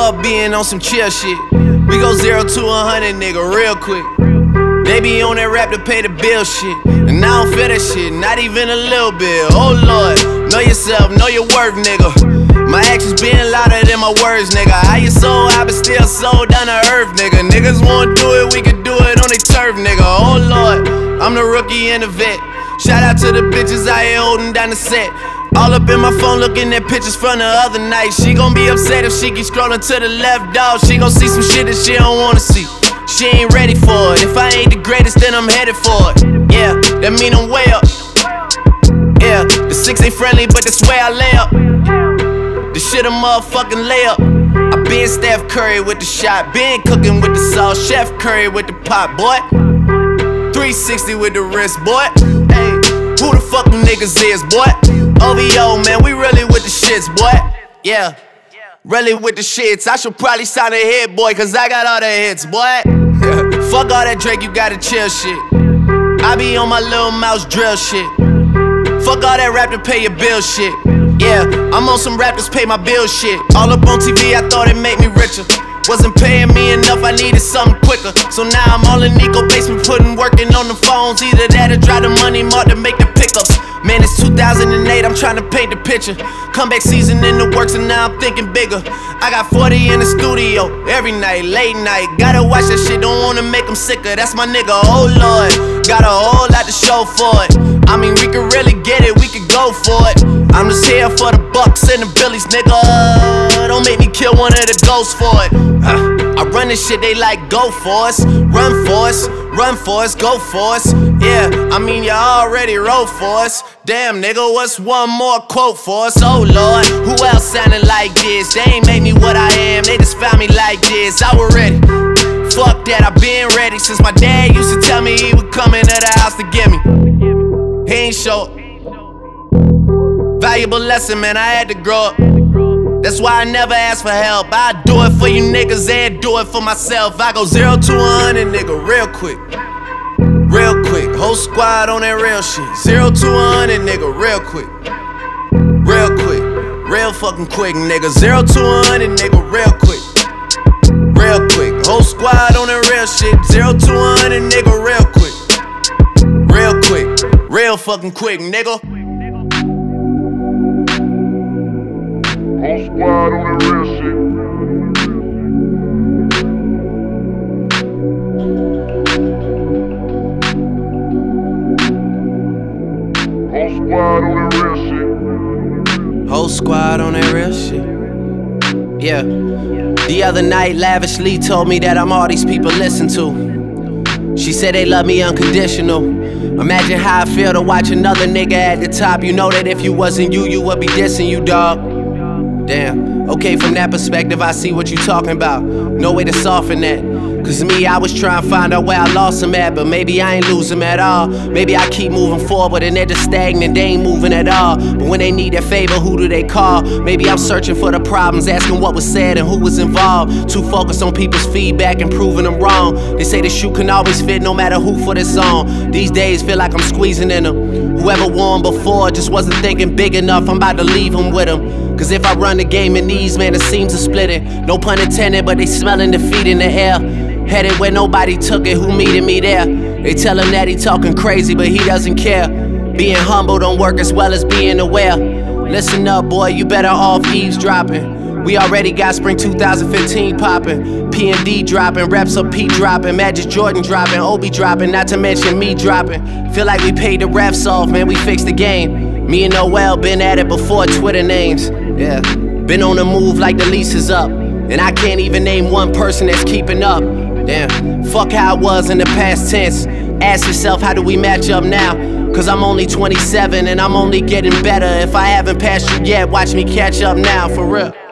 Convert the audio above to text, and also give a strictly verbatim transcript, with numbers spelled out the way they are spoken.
up being on some chill shit. We go zero to a hundred, nigga, real quick. They be on that rap to pay the bill shit, and I don't feel that shit, not even a little bit. Oh Lord, know yourself, know your worth, nigga. My actions being louder than my words, nigga. How you so high but still so down to earth, nigga. Niggas won't do it, we can do it on their turf, nigga. Oh Lord, I'm the rookie and the vet. Shout out to the bitches out here holding down the set. All up in my phone looking at pictures from the other night. She gon' be upset if she keep scrolling to the left, dog. She gon' see some shit that she don't wanna see. She ain't ready for it. If I ain't the greatest, then I'm headed for it. Yeah, that mean I'm way up. Yeah, the six ain't friendly, but that's where I lay up. The shit a motherfucking layup. I been Steph Curry with the shot, been cooking with the sauce, Chef Curry with the pot, boy. three sixty with the wrist, boy. Hey, who the fuck them niggas is, boy? O V O, man, we really with the shits, boy. Yeah, really with the shits. I should probably sign a hit, boy, cause I got all the hits, boy. Fuck all that Drake, you gotta chill shit. I be on my little mouse drill shit. Fuck all that rap to pay your bill shit. Yeah, I'm on some rappers pay my bill shit. All up on T V, I thought it made me richer. Wasn't paying me enough, I needed something quicker. So now I'm all in Nico basement, putting working on the phones. Either that or drive the money mark to make the pickups. Man, it's two thousand eight, I'm trying to paint the picture. Comeback season in the works and now I'm thinking bigger. I got forty in the studio, every night, late night. Gotta watch that shit, don't wanna make them sicker. That's my nigga, oh Lord. Got a whole lot to show for it. I mean, we could really get it, we could go for it. I'm just here for the bucks and the billies, nigga. Don't make me kill one of the ghosts for it. uh, I run this shit, they like go for us. Run for us, run for us, go for us. Yeah, I mean you already wrote for us. Damn nigga, what's one more quote for us? Oh Lord, who else sounded like this? They ain't made me what I am, they just found me like this. I was ready, fuck that, I been ready. Since my dad used to tell me he would come into the house to get me. He ain't show up. Valuable lesson, man, I had to grow up. That's why I never ask for help. I do it for you niggas and do it for myself. I go zero to a hundred, nigga, real quick. Real quick, whole squad on that real shit. Zero to a hundred, nigga, real quick. Real quick, real fucking quick, nigga. Zero to a hundred, nigga, real quick. Real quick, whole squad on that real shit. Zero to a hundred, nigga, real quick. Real quick, real fucking quick, nigga. Whole squad on that real shit. Whole squad on that real shit. Whole squad on that real shit. Yeah. The other night, Lavishly told me that I'm all these people listen to. She said they love me unconditional. Imagine how I feel to watch another nigga at the top. You know that if you wasn't you, you would be dissing you, dog. Damn, okay, from that perspective, I see what you talking about. No way to soften that. Cause me, I was trying to find out where I lost them at, but maybe I ain't lose them at all. Maybe I keep moving forward and they're just stagnant, they ain't moving at all. But when they need that favor, who do they call? Maybe I'm searching for the problems, asking what was said and who was involved. Too focused on people's feedback and proving them wrong. They say the shoe can always fit no matter who for this song. These days feel like I'm squeezing in them. Whoever won before just wasn't thinking big enough, I'm about to leave them with them. Cause if I run the game in these, man, the seams are splitting. No pun intended, but they smelling defeat in the air. Headed where nobody took it, who meeted me there? They tell him that he talking crazy, but he doesn't care. Being humble don't work as well as being aware. Listen up, boy, you better off eavesdropping. We already got spring two thousand fifteen popping. P and D dropping, reps up P dropping, Magic Jordan dropping, Obi dropping, not to mention me dropping. Feel like we paid the refs off, man, we fixed the game. Me and Noel been at it before Twitter names. Yeah, been on the move like the lease is up. And I can't even name one person that's keeping up. Damn, fuck how it was in the past tense. Ask yourself, how do we match up now? Cause I'm only twenty-seven and I'm only getting better. If I haven't passed you yet, watch me catch up now, for real.